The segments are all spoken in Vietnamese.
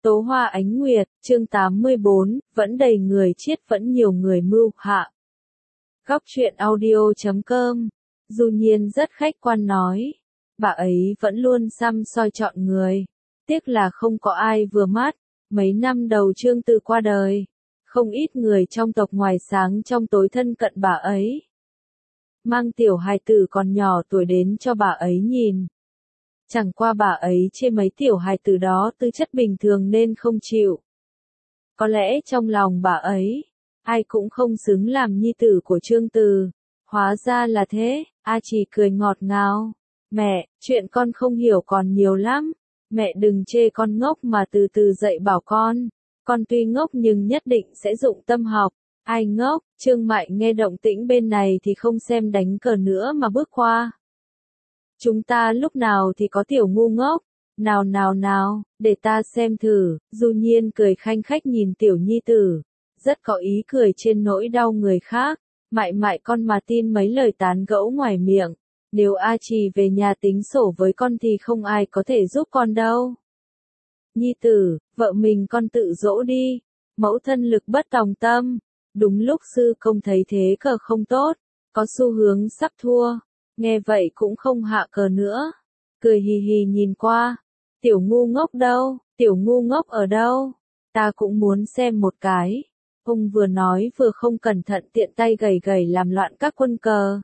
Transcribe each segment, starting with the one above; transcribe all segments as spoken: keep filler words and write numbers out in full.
Tố Hoa Ánh Nguyệt, chương tám mươi bốn, vẫn đầy người chết vẫn nhiều người mưu hạ. Góc truyện audio chấm com, Du Nhiên rất khách quan nói. Bà ấy vẫn luôn săm soi chọn người. Tiếc là không có ai vừa mắt. Mấy năm đầu Trương Tư qua đời. Không ít người trong tộc ngoài sáng trong tối thân cận bà ấy. Mang tiểu hài tử còn nhỏ tuổi đến cho bà ấy nhìn. Chẳng qua bà ấy chê mấy tiểu hài tử đó tư chất bình thường nên không chịu. Có lẽ trong lòng bà ấy, ai cũng không xứng làm nhi tử của Trương Từ. Hóa ra là thế, A Chỉ cười ngọt ngào. Mẹ, chuyện con không hiểu còn nhiều lắm. Mẹ đừng chê con ngốc mà từ từ dạy bảo con. Con tuy ngốc nhưng nhất định sẽ dụng tâm học. Ai ngốc? Trương Mại nghe động tĩnh bên này thì không xem đánh cờ nữa mà bước qua. Chúng ta lúc nào thì có tiểu ngu ngốc, nào nào nào, để ta xem thử. Du Nhiên cười khanh khách nhìn tiểu nhi tử, rất có ý cười trên nỗi đau người khác. Mại mại con mà tin mấy lời tán gẫu ngoài miệng, nếu A Trì về nhà tính sổ với con thì không ai có thể giúp con đâu. Nhi tử, vợ mình con tự dỗ đi, mẫu thân lực bất tòng tâm. Đúng lúc sư công thấy thế cờ không tốt, có xu hướng sắp thua. Nghe vậy cũng không hạ cờ nữa, cười hì hì nhìn qua. Tiểu ngu ngốc đâu, tiểu ngu ngốc ở đâu, ta cũng muốn xem một cái. Ông vừa nói vừa không cẩn thận tiện tay gầy gầy làm loạn các quân cờ.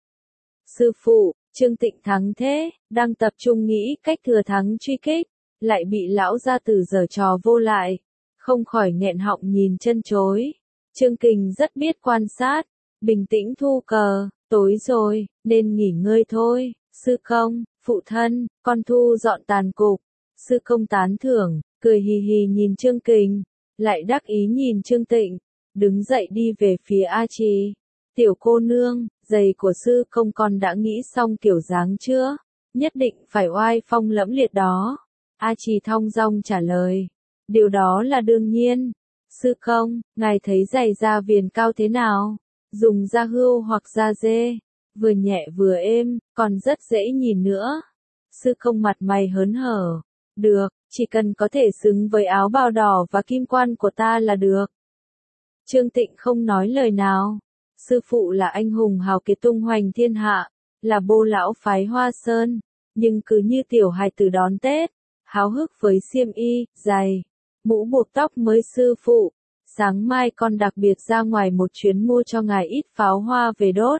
Sư phụ, Trương Tịnh thắng thế, đang tập trung nghĩ cách thừa thắng truy kích, lại bị lão gia tử giở trò vô lại, không khỏi nghẹn họng nhìn chân chối. Trương Kình rất biết quan sát, bình tĩnh thu cờ. Tối rồi, nên nghỉ ngơi thôi. Sư công, phụ thân, con thu dọn tàn cục. Sư công tán thưởng, cười hì hì nhìn Trương Kình, lại đắc ý nhìn Trương Tịnh, đứng dậy đi về phía A Trì. Tiểu cô nương, giày của sư công con đã nghĩ xong kiểu dáng chưa? Nhất định phải oai phong lẫm liệt đó. A Trì thong dong trả lời, điều đó là đương nhiên. Sư công, ngài thấy giày da viền cao thế nào? Dùng da hươu hoặc da dê, vừa nhẹ vừa êm, còn rất dễ nhìn nữa. Sư công mặt mày hớn hở, được, chỉ cần có thể xứng với áo bào đỏ và kim quan của ta là được. Trương Tịnh không nói lời nào. Sư phụ là anh hùng hào kiệt tung hoành thiên hạ, là bô lão phái Hoa Sơn, nhưng cứ như tiểu hài tử đón Tết, háo hức với xiêm y, giày, mũ buộc tóc mới. Sư phụ, sáng mai con đặc biệt ra ngoài một chuyến mua cho ngài ít pháo hoa về đốt.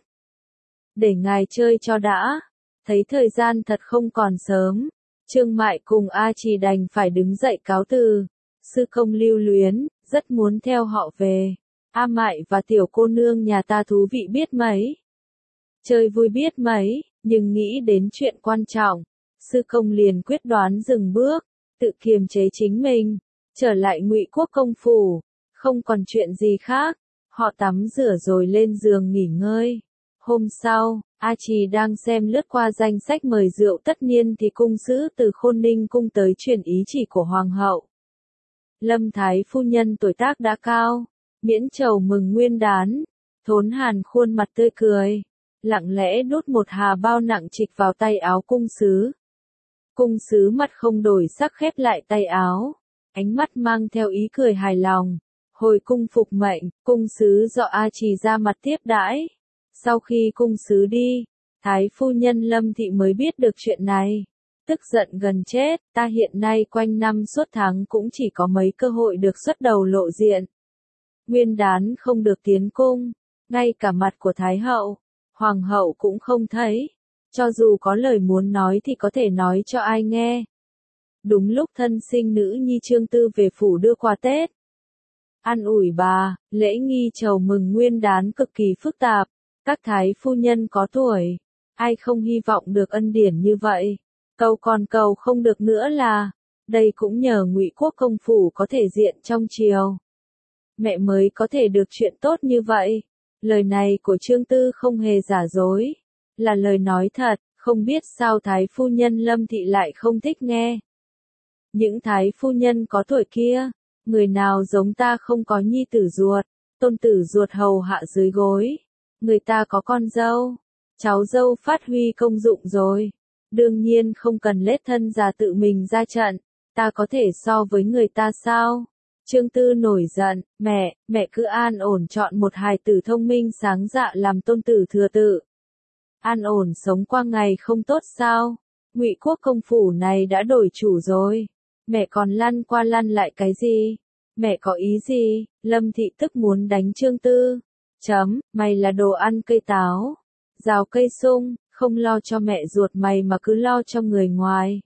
Để ngài chơi cho đã. Thấy thời gian thật không còn sớm, Trương Mại cùng A Trì đành phải đứng dậy cáo từ. Sư công lưu luyến, rất muốn theo họ về. A Mại và tiểu cô nương nhà ta thú vị biết mấy. Chơi vui biết mấy, nhưng nghĩ đến chuyện quan trọng. Sư công liền quyết đoán dừng bước, tự kiềm chế chính mình, trở lại Ngụy Quốc công phủ. Không còn chuyện gì khác, họ tắm rửa rồi lên giường nghỉ ngơi. Hôm sau, A Trì đang xem lướt qua danh sách mời rượu tất niên thì cung sứ từ Khôn Ninh cung tới truyền ý chỉ của hoàng hậu. Lâm Thái phu nhân tuổi tác đã cao, miễn trầu mừng nguyên đán. Thốn Hàn khuôn mặt tươi cười, lặng lẽ đút một hà bao nặng trịch vào tay áo cung sứ. Cung sứ mặt không đổi sắc khép lại tay áo, ánh mắt mang theo ý cười hài lòng. Hồi cung phục mệnh, cung sứ dọ A Trì ra mặt tiếp đãi. Sau khi cung sứ đi, Thái phu nhân Lâm Thị mới biết được chuyện này. Tức giận gần chết, ta hiện nay quanh năm suốt tháng cũng chỉ có mấy cơ hội được xuất đầu lộ diện. Nguyên đán không được tiến cung, ngay cả mặt của Thái hậu, Hoàng hậu cũng không thấy. Cho dù có lời muốn nói thì có thể nói cho ai nghe. Đúng lúc thân sinh nữ nhi Trương Tư về phủ đưa quà Tết. An ủi bà, lễ nghi chầu mừng nguyên đán cực kỳ phức tạp, các thái phu nhân có tuổi, ai không hy vọng được ân điển như vậy. Cầu còn cầu không được nữa là, đây cũng nhờ Ngụy Quốc công phủ có thể diện trong triều. Mẹ mới có thể được chuyện tốt như vậy. Lời này của Trương Tư không hề giả dối, là lời nói thật, không biết sao thái phu nhân Lâm Thị lại không thích nghe. Những thái phu nhân có tuổi kia, người nào giống ta không có nhi tử ruột, tôn tử ruột hầu hạ dưới gối. Người ta có con dâu, cháu dâu phát huy công dụng rồi. Đương nhiên không cần lết thân già tự mình ra trận. Ta có thể so với người ta sao? Trương Tư nổi giận, mẹ, mẹ cứ an ổn chọn một hài tử thông minh sáng dạ làm tôn tử thừa tự. An ổn sống qua ngày không tốt sao? Ngụy Quốc công phủ này đã đổi chủ rồi. Mẹ còn lăn qua lăn lại cái gì? Mẹ có ý gì? Lâm Thị tức muốn đánh Trương Tư. Chấm, mày là đồ ăn cây táo, rào cây sung, không lo cho mẹ ruột mày mà cứ lo cho người ngoài.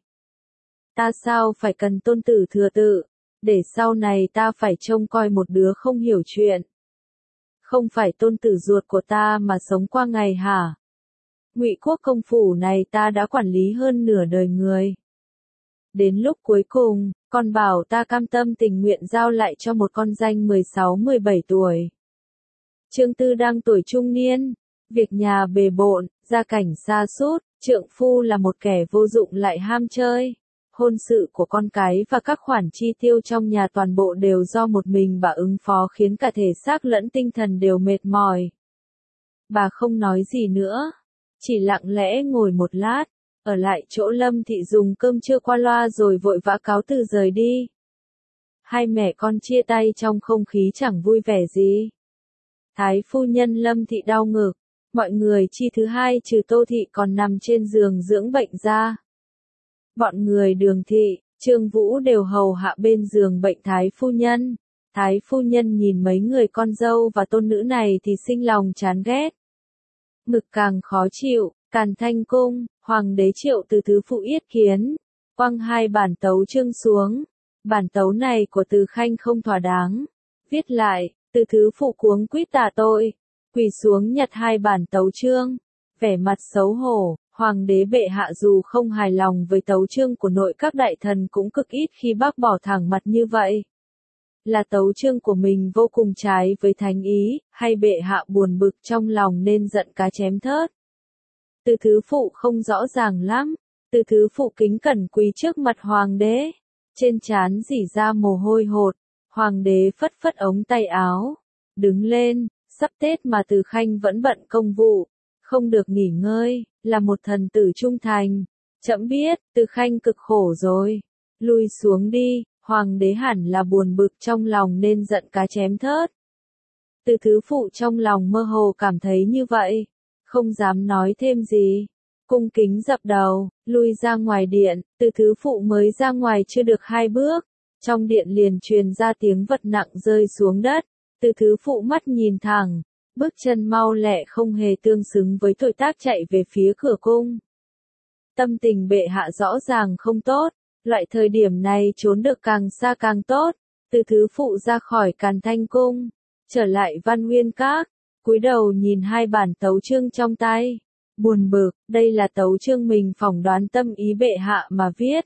Ta sao phải cần tôn tử thừa tự, để sau này ta phải trông coi một đứa không hiểu chuyện. Không phải tôn tử ruột của ta mà sống qua ngày hả? Ngụy Quốc công phủ này ta đã quản lý hơn nửa đời người. Đến lúc cuối cùng, con bảo ta cam tâm tình nguyện giao lại cho một con danh mười sáu mười bảy tuổi. Trương Tư đang tuổi trung niên, việc nhà bề bộn, gia cảnh sa sút, trượng phu là một kẻ vô dụng lại ham chơi. Hôn sự của con cái và các khoản chi tiêu trong nhà toàn bộ đều do một mình bà ứng phó khiến cả thể xác lẫn tinh thần đều mệt mỏi. Bà không nói gì nữa, chỉ lặng lẽ ngồi một lát, ở lại chỗ Lâm Thị dùng cơm trưa qua loa rồi vội vã cáo từ rời đi. Hai mẹ con chia tay trong không khí chẳng vui vẻ gì. Thái phu nhân Lâm Thị đau ngực, mọi người chi thứ hai trừ Tô Thị còn nằm trên giường dưỡng bệnh ra. Bọn người Đường Thị, Trương Vũ đều hầu hạ bên giường bệnh Thái phu nhân. Thái phu nhân nhìn mấy người con dâu và tôn nữ này thì sinh lòng chán ghét. Ngực càng khó chịu, Càn Thanh cung, hoàng đế Triệu Từ thứ phụ yết kiến, quăng hai bản tấu chương xuống. Bản tấu này của Từ Khanh không thỏa đáng. Viết lại, Từ thứ phụ cuống quýt tạ tội, quỳ xuống nhặt hai bản tấu chương, vẻ mặt xấu hổ. Hoàng đế bệ hạ dù không hài lòng với tấu chương của nội các đại thần cũng cực ít khi bác bỏ thẳng mặt như vậy. Là tấu chương của mình vô cùng trái với thánh ý, hay bệ hạ buồn bực trong lòng nên giận cá chém thớt. Từ thứ phụ không rõ ràng lắm, từ thứ phụ kính cẩn quỳ trước mặt hoàng đế, trên trán rỉ ra mồ hôi hột, hoàng đế phất phất ống tay áo, đứng lên, sắp Tết mà Từ Khanh vẫn bận công vụ, không được nghỉ ngơi, là một thần tử trung thành. Trẫm biết, Từ Khanh cực khổ rồi, lui xuống đi. Hoàng đế hẳn là buồn bực trong lòng nên giận cá chém thớt. Từ thứ phụ trong lòng mơ hồ cảm thấy như vậy, không dám nói thêm gì. Cung kính dập đầu, lui ra ngoài điện, từ thứ phụ mới ra ngoài chưa được hai bước. Trong điện liền truyền ra tiếng vật nặng rơi xuống đất, từ thứ phụ mắt nhìn thẳng, bước chân mau lẹ không hề tương xứng với tuổi tác chạy về phía cửa cung. Tâm tình bệ hạ rõ ràng không tốt. Loại thời điểm này trốn được càng xa càng tốt, từ thứ phụ ra khỏi Càn Thanh cung, trở lại Văn Nguyên Các, cúi đầu nhìn hai bản tấu chương trong tay, buồn bực, đây là tấu chương mình phỏng đoán tâm ý bệ hạ mà viết.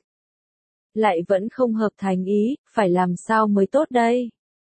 Lại vẫn không hợp thành ý, phải làm sao mới tốt đây?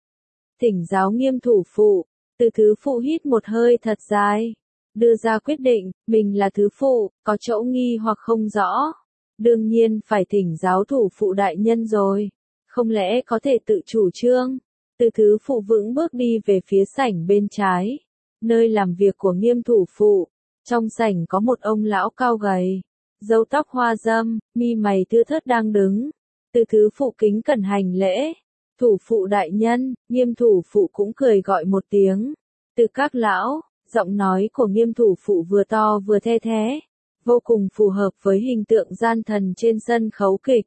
Thỉnh giáo Nghiêm thủ phụ, từ thứ phụ hít một hơi thật dài, đưa ra quyết định, mình là thứ phụ, có chỗ nghi hoặc không rõ. Đương nhiên phải thỉnh giáo thủ phụ đại nhân rồi, không lẽ có thể tự chủ trương. Từ thứ phụ vững bước đi về phía sảnh bên trái, nơi làm việc của Nghiêm thủ phụ. Trong sảnh có một ông lão cao gầy, râu tóc hoa râm, mi mày thưa thớt đang đứng. Từ thứ phụ kính cẩn hành lễ, thủ phụ đại nhân. Nghiêm thủ phụ cũng cười gọi một tiếng. Từ các lão, giọng nói của Nghiêm thủ phụ vừa to vừa the thé, vô cùng phù hợp với hình tượng gian thần trên sân khấu kịch.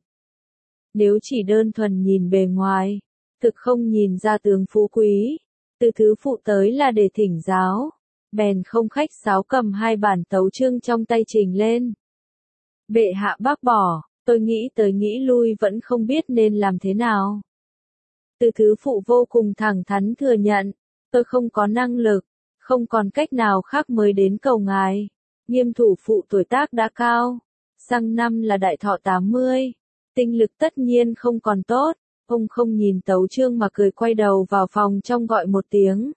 Nếu chỉ đơn thuần nhìn bề ngoài, thực không nhìn ra tướng phú quý. Từ thứ phụ tới là để thỉnh giáo, bèn không khách sáo cầm hai bản tấu chương trong tay trình lên. Bệ hạ bác bỏ, tôi nghĩ tới nghĩ lui vẫn không biết nên làm thế nào. Từ thứ phụ vô cùng thẳng thắn thừa nhận, tôi không có năng lực, không còn cách nào khác mới đến cầu ngài. Nghiêm thủ phụ tuổi tác đã cao, sang năm là đại thọ tám mươi, tinh lực tất nhiên không còn tốt, ông không nhìn tấu chương mà cười quay đầu vào phòng trong gọi một tiếng.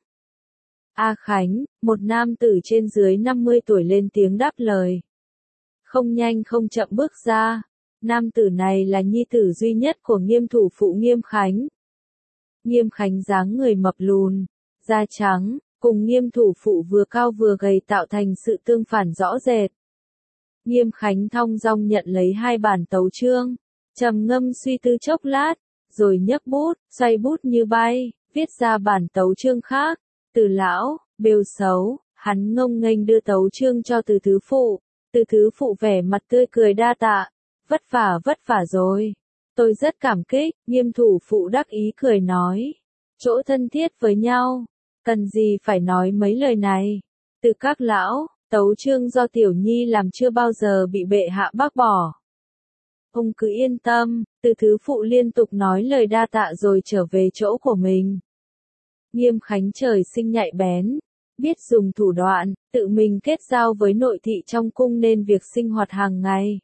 A Khánh, một nam tử trên dưới năm mươi tuổi lên tiếng đáp lời. Không nhanh không chậm bước ra, nam tử này là nhi tử duy nhất của Nghiêm thủ phụ Nghiêm Khánh. Nghiêm Khánh dáng người mập lùn, da trắng, cùng Nghiêm thủ phụ vừa cao vừa gầy tạo thành sự tương phản rõ rệt. Nghiêm Khánh thong dong nhận lấy hai bản tấu chương, Trầm ngâm suy tư chốc lát, rồi nhấc bút, xoay bút như bay, viết ra bản tấu chương khác. Từ lão, bêu xấu, hắn ngông nghênh đưa tấu chương cho Từ thứ phụ. Từ thứ phụ vẻ mặt tươi cười đa tạ, vất vả vất vả rồi. Tôi rất cảm kích, Nghiêm thủ phụ đắc ý cười nói. Chỗ thân thiết với nhau, cần gì phải nói mấy lời này. Từ các lão, tấu chương do tiểu nhi làm chưa bao giờ bị bệ hạ bác bỏ. Ông cứ yên tâm, Từ thứ phụ liên tục nói lời đa tạ rồi trở về chỗ của mình. Nghiêm Khánh trời sinh nhạy bén, biết dùng thủ đoạn, tự mình kết giao với nội thị trong cung nên việc sinh hoạt hàng ngày,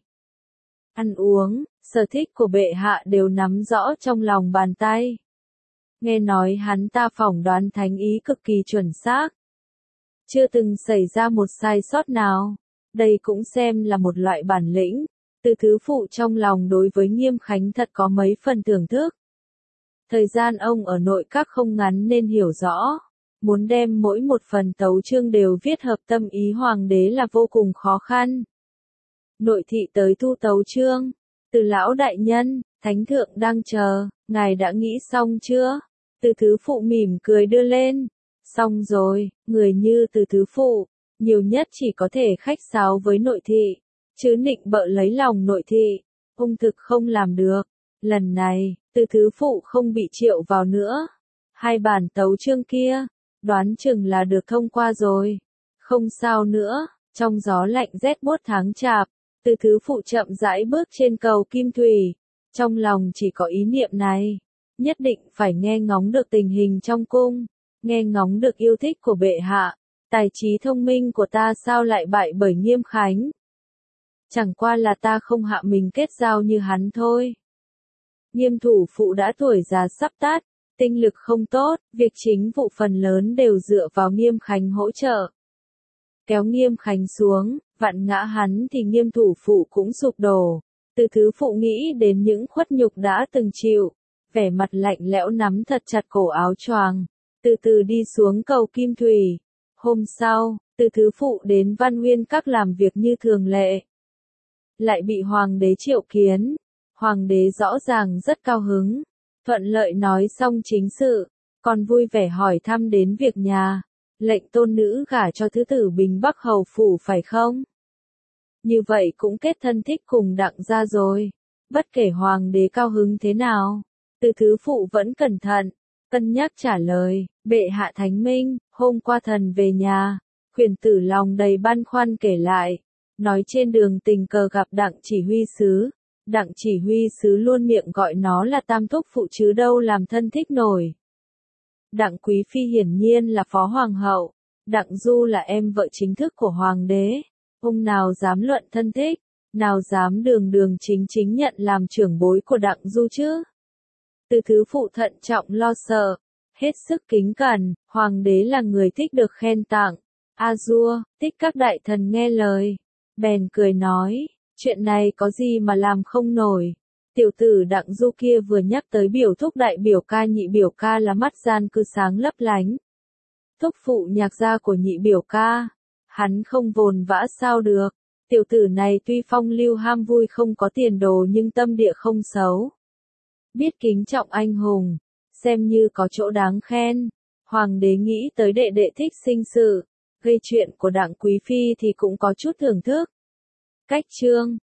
ăn uống, sở thích của bệ hạ đều nắm rõ trong lòng bàn tay. Nghe nói hắn ta phỏng đoán thánh ý cực kỳ chuẩn xác. Chưa từng xảy ra một sai sót nào. Đây cũng xem là một loại bản lĩnh. Từ thứ phụ trong lòng đối với Nghiêm Khánh thật có mấy phần thưởng thức. Thời gian ông ở nội các không ngắn nên hiểu rõ. Muốn đem mỗi một phần tấu chương đều viết hợp tâm ý hoàng đế là vô cùng khó khăn. Nội thị tới thu tấu chương. Từ lão đại nhân, thánh thượng đang chờ, ngài đã nghĩ xong chưa? Từ thứ phụ mỉm cười đưa lên. Xong rồi, người như Từ thứ phụ, nhiều nhất chỉ có thể khách sáo với nội thị, chứ nịnh bợ lấy lòng nội thị, ông thực không làm được. Lần này, Từ thứ phụ không bị triệu vào nữa. Hai bản tấu chương kia, đoán chừng là được thông qua rồi. Không sao nữa, trong gió lạnh rét buốt tháng chạp, Từ thứ phụ chậm rãi bước trên cầu Kim Thủy. Trong lòng chỉ có ý niệm này, nhất định phải nghe ngóng được tình hình trong cung, nghe ngóng được yêu thích của bệ hạ. Tài trí thông minh của ta sao lại bại bởi Nghiêm Khánh? Chẳng qua là ta không hạ mình kết giao như hắn thôi. Nghiêm thủ phụ đã tuổi già sắp tát, tinh lực không tốt, việc chính vụ phần lớn đều dựa vào Nghiêm Khánh hỗ trợ. Kéo Nghiêm Khánh xuống, vặn ngã hắn thì Nghiêm thủ phụ cũng sụp đổ. Từ thứ phụ nghĩ đến những khuất nhục đã từng chịu, vẻ mặt lạnh lẽo nắm thật chặt cổ áo choàng, từ từ đi xuống cầu Kim Thủy. Hôm sau, Từ thứ phụ đến Văn Nguyên Các làm việc như thường lệ. Lại bị hoàng đế triệu kiến. Hoàng đế rõ ràng rất cao hứng, thuận lợi nói xong chính sự, còn vui vẻ hỏi thăm đến việc nhà. Lệnh tôn nữ gả cho thứ tử Bình Bắc hầu phủ phải không? Như vậy cũng kết thân thích cùng Đặng gia rồi. Bất kể hoàng đế cao hứng thế nào, Từ thứ phụ vẫn cẩn thận, cân nhắc trả lời. Bệ hạ thánh minh, hôm qua thần về nhà, khuyển tử lòng đầy băn khoăn kể lại, nói trên đường tình cờ gặp Đặng chỉ huy sứ. Đặng chỉ huy sứ luôn miệng gọi nó là tam thúc phụ chứ đâu làm thân thích nổi. Đặng quý phi hiển nhiên là phó hoàng hậu, Đặng du là em vợ chính thức của hoàng đế. Ông nào dám luận thân thích, nào dám đường đường chính chính nhận làm trưởng bối của Đặng du chứ? Từ thứ phụ thận trọng lo sợ, hết sức kính cẩn, hoàng đế là người thích được khen tặng. A dua, thích các đại thần nghe lời. Bèn cười nói, chuyện này có gì mà làm không nổi. Tiểu tử Đặng du kia vừa nhắc tới biểu thúc đại biểu ca nhị biểu ca là mắt gian cứ sáng lấp lánh. Thúc phụ nhạc gia của nhị biểu ca, hắn không vồn vã sao được. Tiểu tử này tuy phong lưu ham vui không có tiền đồ nhưng tâm địa không xấu. Biết kính trọng anh hùng, xem như có chỗ đáng khen. Hoàng đế nghĩ tới đệ đệ thích sinh sự, gây chuyện của Đặng quý phi thì cũng có chút thưởng thức. Cách chương